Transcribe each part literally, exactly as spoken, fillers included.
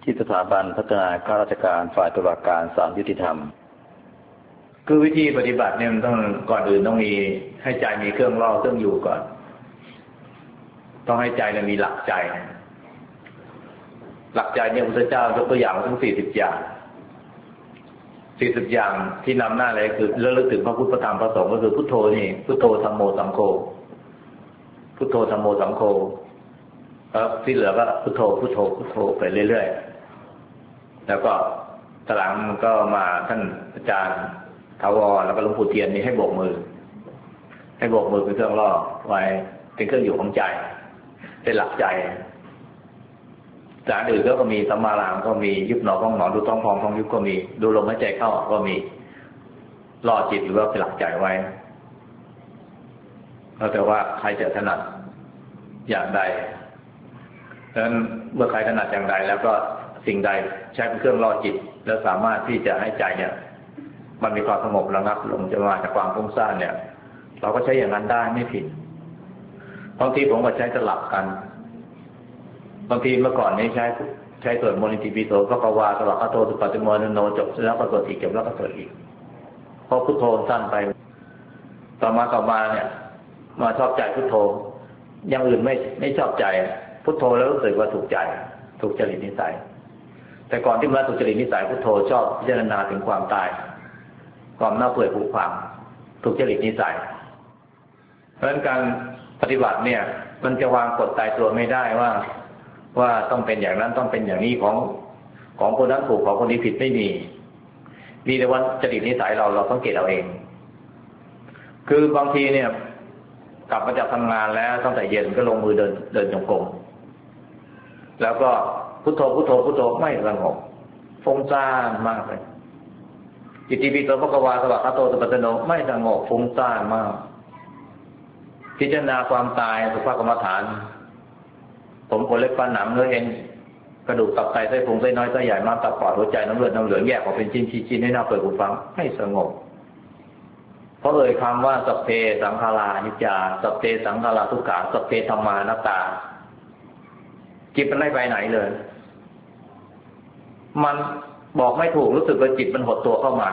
ที่สถาบันพัฒนาข้าราชการฝ่ายตุลาการศาลยุติธรรมคือวิธีปฏิบัติเนี่ยมันต้องก่อนอื่นต้องมีให้ใจมีเครื่องล่อเครื่องอยู่ก่อนต้องให้ใจเนี่ยมีหลักใจหลักใจเนี่ยพระพุทธเจ้ายกตัวอย่างทั้งสี่สิบอย่างสี่สิบอย่างที่นำหน้าเลยคือระลึกถึงพระพุทธพระธรรมพระสงฆ์ก็คือพุทโธนี่พุทโธธัมโมสังโฆพุทโธธัมโมสังโฆแล้วที่เหลือก็พุทโธพุทโธพุทโธไปเรื่อยๆแล้วก็ตหลังก็มาท่านอาจารย์ถาวรแล้วก็หลวงปู่เทียนนี่ให้โบกมือให้โบกมือเป็นเครื่องล่อไว้เป็นเครื่องอยู่ของใจเป็นหลักใจจากอื่นก็มีสัมมาลามก็มียุบหนอพองหนอดูท้องพองท้องยุบก็มีดูลมหายใจเข้าก็มีล่อจิตหรือว่าเป็นหลักใจไว้แล้วแต่ว่าใครจะถนัดอย่างใดเพราะฉะนั้นเมื่อใครถนัดอย่างใดแล้วก็สิ่งใดใช้เป็นเครื่องล่อจิตแล้วสามารถที่จะให้ใจเนี่ยมันมีความสงบระงับลงจะมาจากความฟุ้งซ่านเนี่ยเราก็ใช้อย่างนั้นได้ไม่ผิดบางทีผมก็ใช้สลับกันบางทีเมื่อก่อนนี้ใช้ใช้สวดมนต์อิติปิโสพระกวาสวากขาโตสุปฏิโมนโนจบแล้วก็สวดอีกจบแล้วก็สวดอีกพอพุทโธสั้นไปต่อมาต่อมาเนี่ยมาชอบใจพุทโธอย่างอื่นไม่ไม่ชอบใจพุทโธแล้วรู้สึกว่าถูกใจถูกจริตนิสัยแต่ก่อนที่มาถูกจริตนิสัยพุทโธชอบพิจารณาถึงความตายความน่าเปื่อยผุพังถูกจริตนิสัยเพราะฉะนั้นการปฏิบัติเนี่ยมันจะวางกฎตายตัวไม่ได้ว่าว่าต้องเป็นอย่างนั้นต้องเป็นอย่างนี้ของของคนนั้นถูกของคนนี้ผิดไม่มีมีแต่ว่าจริตนิสัยเราเราสังเกตเอาเองคือบางทีเนี่ยกลับมาจากทำงานแล้วตั้งแต่เย็นก็ลงมือเดินเดินจงกรมแล้วก็พุทโธพุทโธพุทโธไม่สงบฟุ้งซ่านมากเลยอิติปิโสภควาสวากขาโตสุปฏิโนไม่สงบฟุ้งซ่านมากพิจารณาความตายสุภกรรมฐานผมขนเล็บฟันหนังเนื้อเอ็นกระดูกตับไตไส้พุงไส้น้อยไส้ใหญ่ม้ามตับปอดหัวใจน้ำเลือดน้ำเหลืองแยกออกเป็นชิ้นๆให้หน้าเปิดหูฟังไม่สงบเพราะเอ่ยคำว่าสัพเพสังขารานิจจาสัพเพสังขาราทุกขาสัพเพธัมมานัตตาจิตมันไม่ไปไหนเลยมันบอกไม่ถูกรู้สึกว่าจิตมันหดตัวเข้ามา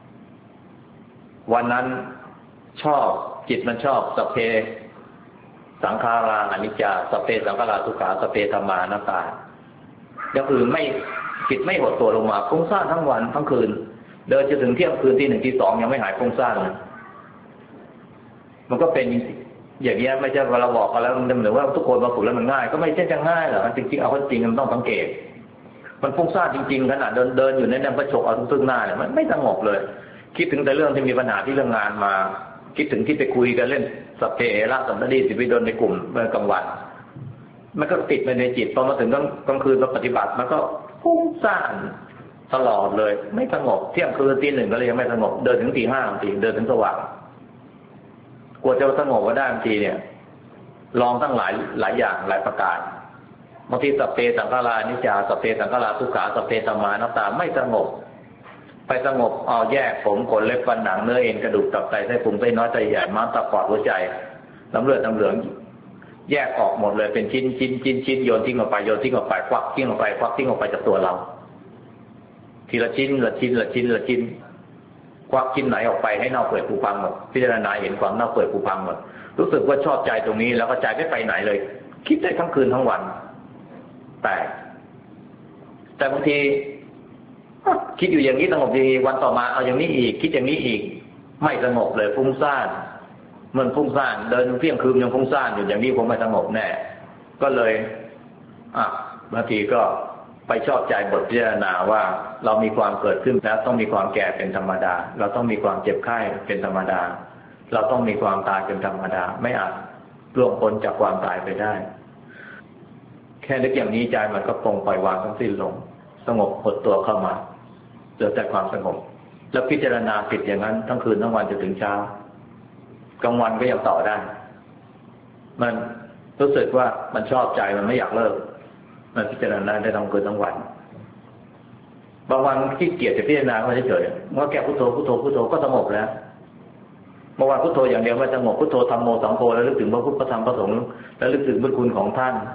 วันนั้นชอบจิตมันชอบสัพเพสังขาราอนิจจาสัพเพสังขาราทุกขาสัพเพธัมมานัตตาอย่างอื่นไม่จิตไม่หดตัวลงมาฟุ้งซ่านทั้งวันทั้งคืนเดินจนถึงเที่ยงคืนที่หนึ่งที่สองยังไม่หายฟุ้งซ่านเลยมันก็เป็นอย่างนี้ไม่ใช่ว่าเราบอกกันแล้วมันเหมือนว่าทุกคนมาฝึกแล้วมันง่ายก็ไม่ใช่จะง่ายหรอกจริงๆเอาจริงมันต้องสังเกตมันฟุ้งซ่านจริงๆขนาดเดินเดินอยู่ในนั้นก็ฉกเอาทุกๆหน้าเนี่ยมันไม่สงบเลยคิดถึงแต่เรื่องที่มีปัญหาที่เรื่องงานมาคิดถึงที่ไปคุยกันเล่นสัพเพเหระสัมปติสิวิดลในกลุ่มเมื่อกลางวันมันก็ติดไปในจิตพอมาถึงกลางคืนมาปฏิบัติมันก็ฟุ้งซ่านตลอดเลยไม่สงบเที่ยงคืนตีหนึ่งก็เลยยังไม่สงบเดินถึงตีห้าตีเดินถึงสว่างกว่าจะสงบก็ได้บางทีเนี่ยลองตั้งหลายหลายอย่างหลายประการบางทีสัพเพสังขารานิจจาสัพเพสังขาราทุกขาสัพเพธัมมานัตตาไม่สงบไปสงบเอาแยกผมขนเล็บฟันหนังเนื้อเอ็นกระดูกตับไตไส้พุงไส้น้อยไส้ใหญ่ม้ามตับปอดหัวใจน้ำเลือดน้ำเหลืองแยกออกหมดเลยเป็นชิ้นชิ้นชิ้นชิ้นโยนทิ้งออกไปโยนทิ้งออกไปควักทิ้งออกไปควักทิ้งออกไปจากตัวเราทีละชิ้นละชิ้นละชิ้นละชิ้นควักชิ้นไหนออกไปให้เน่าเปื่อยผุพังหมดพิจารณาเห็นความเน่าเปื่อยผุพังหมดรู้สึกว่าชอบใจตรงนี้แล้วก็ใจไม่ไปไหนเลยคิดได้ทั้งคืนทั้งวันแต่แต่บางทีคิดอยู่อย่างนี้สงบดีวันต่อมาเอาอย่างนี้อีกคิดอย่างนี้อีกไม่สงบเลยฟุ้งซ่านมันฟุ้งซ่านเดินเที่ยงคืนยังฟุ้งซ่านอยู่อย่างนี้ผมไม่สงบแน่ก็เลยอ่ะบางทีก็ไปชอบใจบทพิจารณาว่าเรามีความเกิดขึ้นแล้วต้องมีความแก่เป็นธรรมดาเราต้องมีความเจ็บไข้เป็นธรรมดาเราต้องมีความตายเป็นธรรมดาไม่อาจล่วงพ้นจากความตายไปได้แค่นึกอย่างนี้ใจมันก็ปลงปล่อยวางทั้งสิ้นลงสงบหดตัวเข้ามาเหลือแต่ความสงบแล้วพิจารณาติดอย่างนั้นทั้งคืนทั้งวันจนถึงเช้ากลางวันก็ยังต่อได้มันรู้สึกว่ามันชอบใจมันไม่อยากเลิกมันพิจารณาได้ทั้งคืนทั้งวันบางวันขี้เกียจจะพิจารณาก็เฉยๆเมื่อแก้พุทโธพุทโธพุทโธก็สงบแล้วเมื่อวานพุทโธอย่างเดียวไม่สงบพุทโธธัมโมสังโฆแล้วลึกถึงพระพุทธพระธรรมพระสงฆ์แล้วลึกถึงบุญคุณของท่าน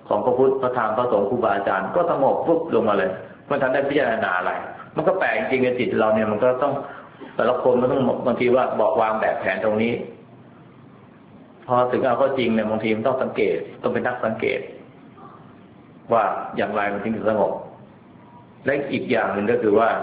ของพระพุทธพระธรรมพระสงฆ์ครูบาอาจารย์ก็สงบปุ๊บลงมาเลยมันทันได้พิจารณาอะไรมันก็แปลกจริงๆในจิตเราเนี่ยมันก็ต้องแต่ละคนมันต้องบางทีว่าบอกวางแบบแผนตรงนี้พอถึงเอาก็จริงเนี่ยบางทีมันต้องสังเกตต้องเป็นนักสังเกตว่าอย่างไรมันถึงจะสงบและอีกอย่างหนึ่งก็คือว่า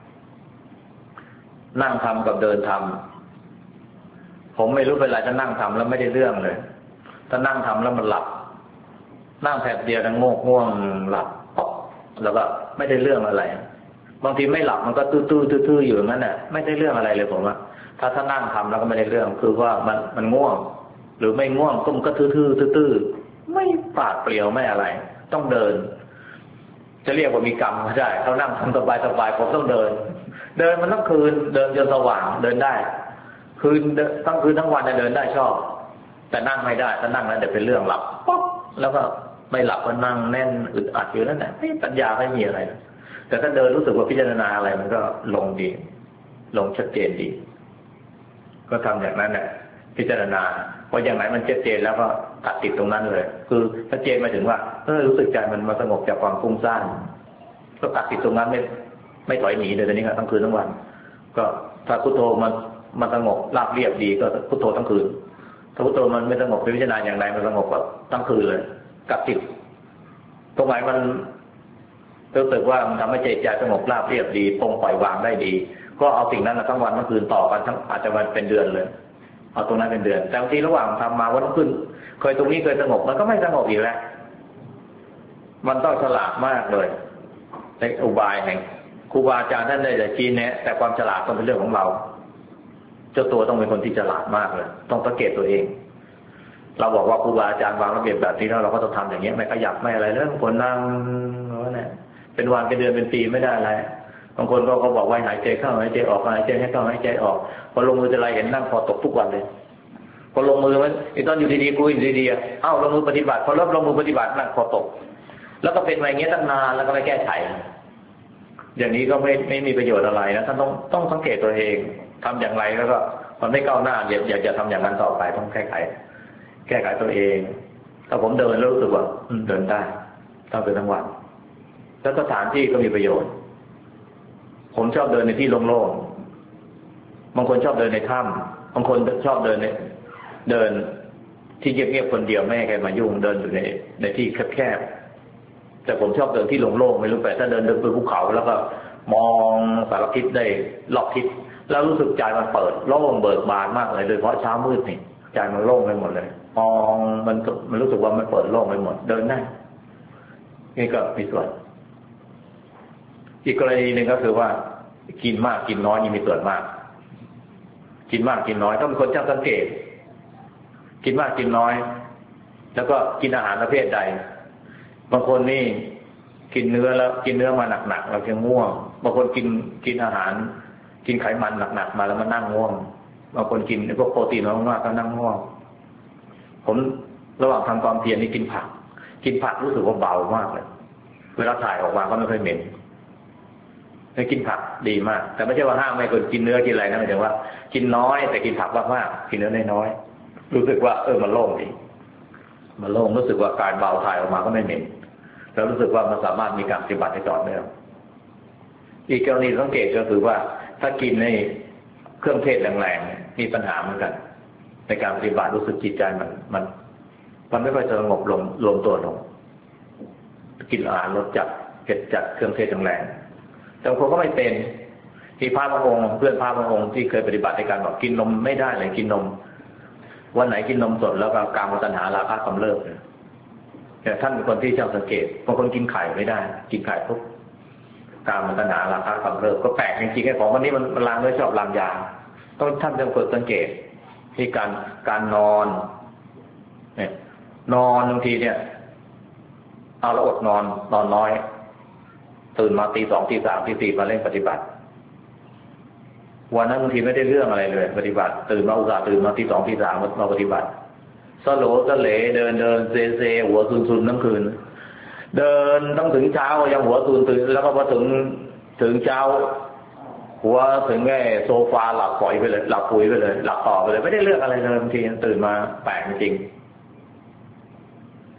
นั่งทำกับเดินทำผมไม่รู้เป็นไรถ้านั่งทำแล้วไม่ได้เรื่องเลยถ้านั่งทำแล้วมันหลับนั่งแป๊บเดียวแล้วโงกง่วงหลับแล้วก็ไม่ได้เรื่องอะไรบางทีไม่หลับมันก็ตื้อตื้อตื้ออยู่อย่างนั้นน่ะไม่ได้เรื่องอะไรเลยผมว่าถ้าถ้านั่งทำแล้วก็ไม่ได้เรื่องคือว่ามันมันง่วงหรือไม่ง่วงก็มันก็ตื้อตื้อตื้อไม่ปราดเปรียวไม่อะไรต้องเดินจะเรียกว่ามีกรรมก็ได้เขานั่งทำสบายสบายผมต้องเดินเดินมันทั้งคืนเดินจนสว่างเดินได้คืนทั้งคืนทั้งวันเดินได้ชอบแต่นั่งไม่ได้ถ้านั่งแล้วเดี๋ยวเป็นเรื่องหลับป๊อกแล้วก็ไม่หลับก็นั่งแน่นอึดอัดอยู่นั่นแหละไม่ปัญญาไม่มีอะไรแต่ถ้าเดินรู้สึกว่าพิจารณาอะไรมันก็ลงดีลงชัดเจนดีก็ทำอย่างนั้นแหละพิจารณาพออย่างไหนมันชัดเจนแล้วก็ตัดติดตรงนั้นเลยคือชัดเจนมาถึงว่าเออรู้สึกใจมันมาสงบจากความฟุ้งซ่านก็ตัดติดตรงนั้นไม่ไม่ถอยหนีเลยตอนนี้ครับทั้งคืนทั้งวันก็ถ้าพุทโธมันมันสงบราบเรียบดีก็พุทโธทั้งคืนถ้าพุทโธมันไม่สงบพิจารณาอย่างไรมันสงบก็ทั้งคืนเลยกับติดตรงไหนมันรู้สึกว่ามันทำให้ใจใจสงบราบเรียบดีปลงปล่อยวางได้ดีก็เอาสิ่งนั้นทั้งวันทั้งคืนต่อกันทั้งอาจจะวันเป็นเดือนเลยเอาตรงนั้นเป็นเดือนแต่บางทีระหว่างทำมาวันขึ้นเคยตรงนี้เคยสงบมันก็ไม่สงบอีกแล้วมันต้องฉลาดมากเลยในอุบายแห่งครูบาอาจารย์ท่านได้แต่ชี้แนะแต่ความฉลาดต้องเป็นเรื่องของเราเจ้าตัวต้องเป็นคนที่ฉลาดมากเลยต้องสังเกตตัวเองเราบอกว่าครูบาอาจารย์วางระเบียบแบบนี้แล้วเราก็ต้องทำอย่างนี้ไม่ขยับไม่อะไรเรื่องคนนั่งเนี่ยเป็นวันเป็นเดือนเป็นปีไม่ได้อะไรบางคนก็เขาบอกว่าหายใจเข้าหายใจออกหายใจให้เข้าหายใจออกพอลงมือจะไรเห็นนั่งคอตกทุกวันเลยพอลงมือมันตอนอยู่ดีๆกูอยู่ดีๆเอ้าลงมือปฏิบัติพอเริ่มลงมือปฏิบัตินั่งคอตกแล้วก็เป็นมาอย่างเงี้ยตั้งนานแล้วก็ไม่แก้ไขอย่างนี้ก็ไม่ไม่มีประโยชน์อะไรนะท่านต้องต้องสังเกตตัวเองทำอย่างไรแล้วก็มันไม่ก้าวหน้าอย่าอย่าอย่าทำอย่างนั้นต่อไปต้องแก้ไขแก้ไขตัวเองถ้าผมเดินแล้วรู้สึกว่าเดินได้ต้องเดินทั้งวันแล้วสถานที่ก็มีประโยชน์ผมชอบเดินในที่โล่งๆบางคนชอบเดินในถ้ำบางคนชอบเดินในเดินที่เงียบๆคนเดียวไม่ให้ใครมายุ่งเดินอยู่ในในที่แคบๆแต่ผมชอบเดินที่โล่งๆไม่รู้แต่ถ้าเดินเดินไปภูเขาแล้วก็มองสารทิศได้รอบทิศแล้วรู้สึกใจมันเปิดโล่งเบิกบานมากเลยโดยเฉพาะเช้ามืดนี่ใจมันโล่งไปหมดเลยมองมันมันรู้สึกว่ามันเปิดโล่งไปหมดเดินได้นี่ก็มีส่วนอีกกรณีหนึ่งก็คือว่ากินมากกินน้อยนี่มีส่วนมากกินมากกินน้อยต้องเป็นคนช่างสังเกตกินมากกินน้อยแล้วก็กินอาหารประเภทใดบางคนนี่กินเนื้อแล้วกินเนื้อมาหนักๆเราจะง่วงบางคนกินกินอาหารกินไขมันหนักๆมาแล้วมันนั่งง่วงบางคนกินพวกโปรตีนมากๆก็นั่งง่วงผมระหว่างทำความเพียรนี่กินผักกินผักรู้สึกว่าเบามากเลยเวลาถ่ายออกมาก็ไม่ค่อยเหม็นให้กินผักดีมากแต่ไม่ใช่ว่าห้ามไม่คนกินเนื้อกินอะไรนะหมายถึงว่ากินน้อยแต่กินผักมากๆกินเนื้อน้อยๆรู้สึกว่าเออมันโล่งดีมันโล่งรู้สึกว่าการเบาถ่ายออกมาก็ไม่เหม็นแล้วรู้สึกว่ามันสามารถมีการปฏิบัติได้ต่อเนื่องอีกกรณีสังเกตก็คือว่าถ้ากินในเครื่องเทศแรงๆมีปัญหาเหมือนกันในการปฏิบัติรู้สึกจิตใจมันมันมันไม่ค่อยสงบลงรวมตัวลงกินอาหารรสจัดเผ็ดจัดเครื่องเทศแรงๆแต่คนก็ไม่เป็นที่พระบางองค์เพื่อนพระบางองค์ที่เคยปฏิบัติในการบอกกินนมไม่ได้เลยกินนมวันไหนกินนมสดแล้วก็กามตัณหาราคะกำเริบเลยแต่ท่านเป็นคนที่ช่างสังเกตบางคนกินไข่ไม่ได้กินไข่ปุ๊บกามตัณหาราคะกำเริบก็แปลกจริงๆไอ้ของวันนี้มันมันล้างด้วยชอบล้างยาต้องท่านต้องฝึกสังเกตที่การการนอนเนี่ยนอนบางทีเนี่ยเอาแล้วอดนอนนอนน้อยตื่นมาตีสองตีสามตีสี่มาเล่นปฏิบัติวันนั้นบางทีไม่ได้เรื่องอะไรเลยปฏิบัติตื่นมาอุตส่าห์ตื่นมาตีสองตีสามมาปฏิบัติสโลสเลเดินเดินเซเซหัวซุนซุนทั้งคืนเดินต้องถึงเช้ายังหัวซุนตื่นแล้วก็พอถึงถึงเช้าหัวถึงแค่โซฟาหลับปล่อยไปเลยหลับปุ๋ยไปเลยหลับต่อไปเลยไม่ได้เรื่องอะไรเลยบางทีตื่นมาแปลกจริง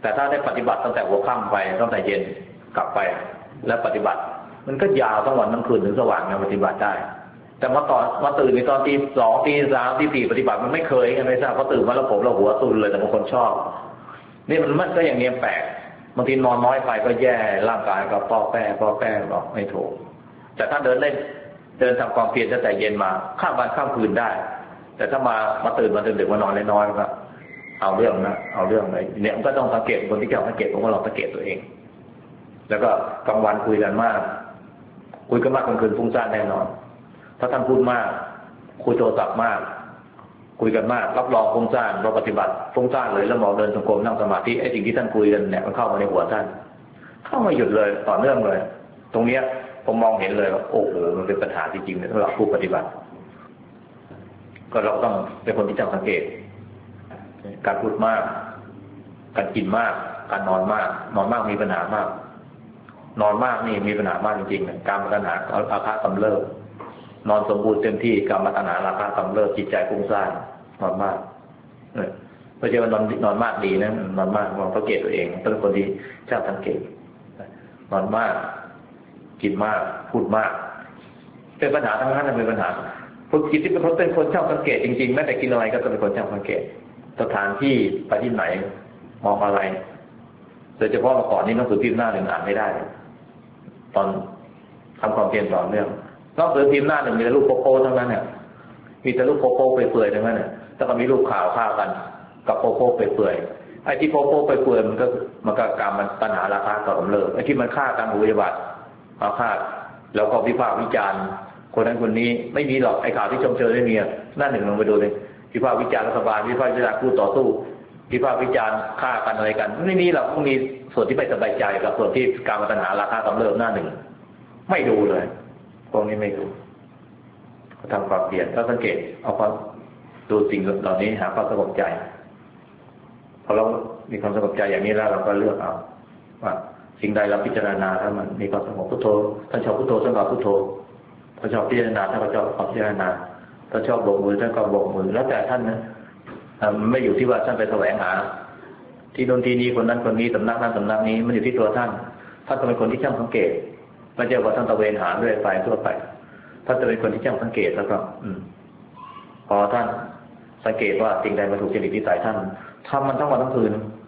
แต่ถ้าได้ปฏิบัติตั้งแต่หัวค่ำไปตั้งแต่เย็นกลับไปแล้วปฏิบัติมันก็ยาวทั้งวันทั้งคืนถึงสว่างเนี่ยปฏิบัติได้แต่มาตอนมาตื่นในตอนตีสองตีสามตีสี่ปฏิบัติมันไม่เคยไงไม่ทราบเพราะตื่นมาแล้วผมเราหัวซุนเลยแต่บางคนชอบนี่มันมันก็อย่างนี้แปลกบางทีนอนน้อยไปก็แย่ร่างกายก็ป้อแป้ป้อแป้บอกไม่ถูกแต่ถ้าเดินเล่นเดินทำความเพียรตั้งแต่เย็นมาข้ามวันข้ามคืนได้แต่ถ้ามามาตื่นมาดึกๆมานอนน้อยๆก็เอาเรื่องนะเอาเรื่องเลยเนี่ยมันก็ต้องสังเกตคนที่เกี่ยวสังเกตผมก็ลองสังเกตตัวเองแล้วก็กลางวันคุยกันมากคุยกันมากกลางคืนฟุ้งซ่านแน่นอนถ้าท่านพูดมากคุยโทรศัพท์มากคุยกันมากรับรองฟุ้งซ่านเราปฏิบัติฟุ้งซ่านเลยแล้วมองเดินจงกรมนั่งสมาธิไอ้สิ่งที่ท่านคุยกันเนี่ยมันเข้ามาในหัวท่านเข้ามาหยุดเลยต่อเนื่องเลยตรงเนี้ยผมมองเห็นเลยว่าโอ้โหมันเป็นปัญหาจริงๆเนี่ยสำหรับผู้ปฏิบัติก็เราต้องเป็นคนที่จำสังเกตการพูดมากการกินมากการนอนมากนอนมากมีปัญหามากนอนมากนี่มีปัญหามากจริงๆการปัญหาอาฆาตกำเริบนอนสมบูรณ์เต็มที่การปัญหาราคากำเริบจิตใจฟุ้งซ่านนอนมากเนี่ยไม่ใช่ว่านอนนอนมากดีนะนอนมากมองสังเกตตัวเองเป็นคนที่ชอบสังเกตนอนมากกินมากพูดมากเป็นปัญหาทั้งนั้นเป็นปัญหาคนจิตที่เป็นคนเป็นคนชอบสังเกตจริงๆแม้แต่กินอะไรก็เป็นคนชอบสังเกตสถานที่ไปที่ไหนมองอะไรโดยเฉพาะเมื่อก่อนนี้หนังสือพิมพ์หน้าหนึ่งอ่านไม่ได้ตอนทำความเพียรต่อเนื่องหนังสือพิมพ์หน้าหนึ่งมีแต่รูปโป๊ะๆทั้งนั้นเนี่ยมีแต่รูปโป๊ะๆเปื่อยๆทั้งนั้นเนี่ยแล้วก็มีรูปข่าวฆ่ากันกับโป๊ะๆเปื่อยๆไอ้ที่โป๊ะๆเปื่อยๆมันก็มันก็การมันปัญหาราคาต่อกำเริบไอ้ที่มันฆ่ากันอุบัติบัติอาฆาตแล้วก็วิพากษ์วิจารณ์คนนั้นคนนี้ไม่มีหรอกไอ้ข่าวที่ชมเชยไม่มีหน้าหนึ่งลงไปดูเลยวิพากษ์วิจารณ์รัฐบาลวิพากษ์วิจารณ์คู่ต่อสู้วิพากษ์วิจารณ์ฆ่ากันอะไรกันไม่มีหรอกต้องมีส่วนที่ไม่สบายใจกับส่วนที่การปัญหาราคากำเริบหน้าหนึ่งไม่ดูเลยพวกนี้ไม่ดูทำความเปลี่ยนก็สังเกตเอาความดูสิ่งเหล่านี้หาความสงบใจพอเรามีความสงบใจอย่างนี้แล้วเราก็เลือกเอาว่าสิ่งใดเราพิจารณาถ้ามันมีความสงบพุทโธท่านชอบพุทโธท่านก็พุทโธท่านชอบพิจารณาท่านก็ชอบพิจารณาท่านชอบโบกมือท่านก็โบกมือแล้วแต่ท่านนะมันไม่อยู่ที่ว่าท่านไปแสวงหาที่โน่นที่นี้คนนั้นคนนี้สำนักนั้นสำนักนี้มันอยู่ที่ตัวท่านท่านจะเป็นคนที่ช่างสังเกตไม่ใช่ว่าท่านตะเวนหาเรื่อยไปทั่วไปท่านจะเป็นคนที่ช่างสังเกตแล้วก็อืมพอท่านสังเกตว่าสิ่งใดมาถูกจริตนิสัยท่านทำมันทั้งวันทั้งคืน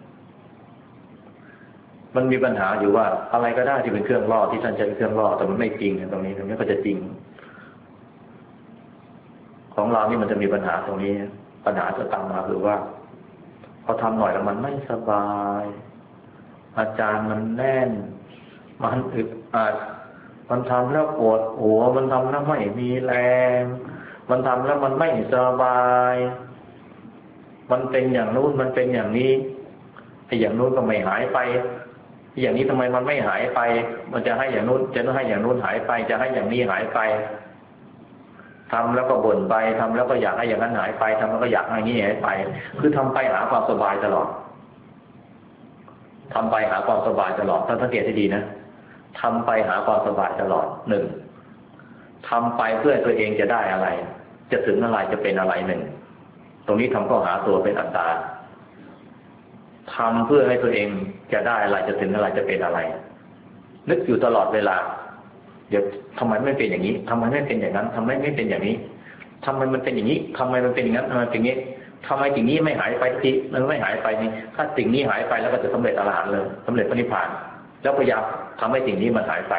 มันมีปัญหาอยู่ว่าอะไรก็ได้ที่เป็นเครื่องล่อที่ท่านใช้เป็นเครื่องล่อแต่มันไม่จริงตรงนี้ตรงนี้ก็จะจริงของเรานี่มันจะมีปัญหาตรงนี้ปัญหาจะตามมาคือว่าพอทำหน่อยแล้วมันไม่สบายอาจารย์มันแน่นมันอึดอัดมันทำแล้วปวดหัวมันทำแล้วไม่มีแรงมันทำแล้วมันไม่สบายมันเป็นอย่างนู้นมันเป็นอย่างนี้ไอ้อย่างนู้นก็ไม่หายไปอย่างนี้ทำไมมันไม่หายไปมันจะให้อย่างนู้นจะให้อย่างนู้นหายไปจะให้อย่างนี้หายไปทำแล้วก็บ่นไปทำแล้วก็อยากให้อย่างนั้นหายไปทำแล้วก็อยากให้อย่างนี้หายไปคือทำไปหาความสบายตลอดทำไปหาความสบายตลอดท่านสังเกตให้ดีนะทำไปหาความสบายตลอดหนึ่งทำไปเพื่อตัวเองจะได้อะไรจะถึงอะไรจะเป็นอะไรหนึ่งตรงนี้ทำก็หาตัวเป็นอัตตาทำเพื่อให้ตัวเองจะได้อะไรจะถึงอะไรจะเป็นอะไรนึกอยู่ตลอดเวลาเดี๋ยวทำไมไม่เป็นอย่างนี้ทำไมไม่เป็นอย่างนั้นทำไมไม่เป็นอย่างนี้ทำไมมันเป็นอย่างนี้ทำไมมันเป็นอย่างนั้นทำไมเป็นอย่างนี้ทำไมสิ่งนี้ไม่หายไปทีมันไม่หายไปนี่ถ้าสิ่งนี้หายไปแล้วก็จะสำเร็จอรหันต์เลยสำเร็จพระนิพพานแล้วพยายามทำให้สิ่งนี้มันหายไป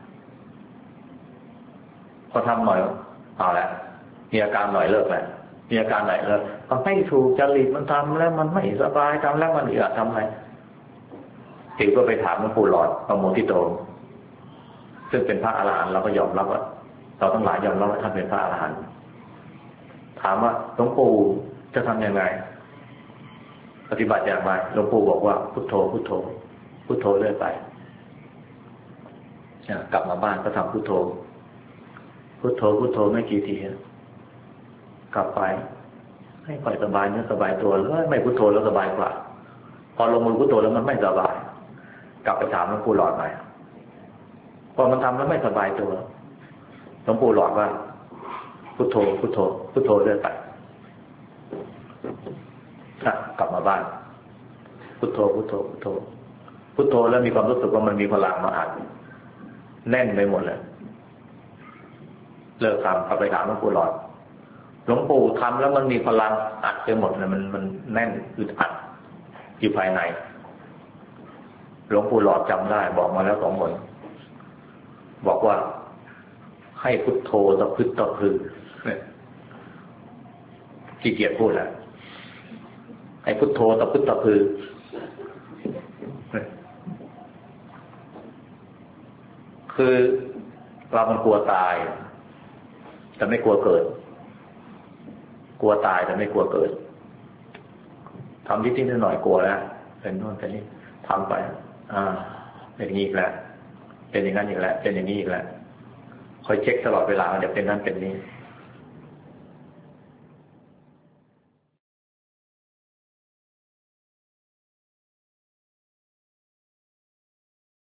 พอทำหน่อยเอาละมีอาการหน่อยเลิกแล้วมีอาการไหนเลิกมันไม่ถูกจริตมันทำแล้วมันไม่สบายทำแล้วมันอึดอัดทำไงติวก็ไปถามหลวงปู่หลอดพระโมทิโตซึ่งเป็นพระอรหันต์เราก็ยอมรับว่าเราทั้งหลายยอมรับว่าท่านเป็นพระอรหันต์ถามว่าหลวงปู่จะทำยังไงปฏิบัติอย่างไรหลวงปู่บอกว่าพุทโธพุทโธพุทโธเรื่อยไปกลับมาบ้านก็ทำพุทโธพุทโธพุทโธไม่กี่ทีกลับไปให้ปล่อยสบายเนื้อสบายตัวแล้วไม่พุทโธแล้วสบายกว่าพอลงมือพุทโธแล้วมันไม่สบายกลับไปถามหลวงปู่หลอดใหม่พอมันทำแล้วไม่สบายตัวหลวงปู่หลอดว่าพุทโธพุทโธพุทโธเรื่อยไปกลับมาบ้านพุพุทโธพุทโธพุทโธพุทโธแล้วมีความรู้สึกว่ามันมีพลังมาอัดแน่นไปหมดเลยเลิกทำกลับไปถามหลวงปู่หลอดหลวงปู่ทำแล้วมันมีพลังอัดไปหมดเลยมันมันแน่นอึดอัดอยู่ภายในหลวงปู่หลอดจำได้บอกมาแล้วสองคนบอกว่าให้พุทโธตะพึดตะพือขี้เกียจพูดแหละให้พุทโธตะพึดตะพือคือเรามันกลัวตายแต่ไม่กลัวเกิดกลัวตายแต่ไม่กลัวเกิดทำนิดนิดหน่อยกลัวแล้วเป็นโน่นเป็นนี่ทำไปอ่าเป็นอย่างนี้อีกแล้วเป็นอย่างนั้นอีกแล้วเป็นอย่างนี้อีกแล้วคอยเช็คตลอดเวลาเดี๋ยวเป็นนั้นเป็นนี้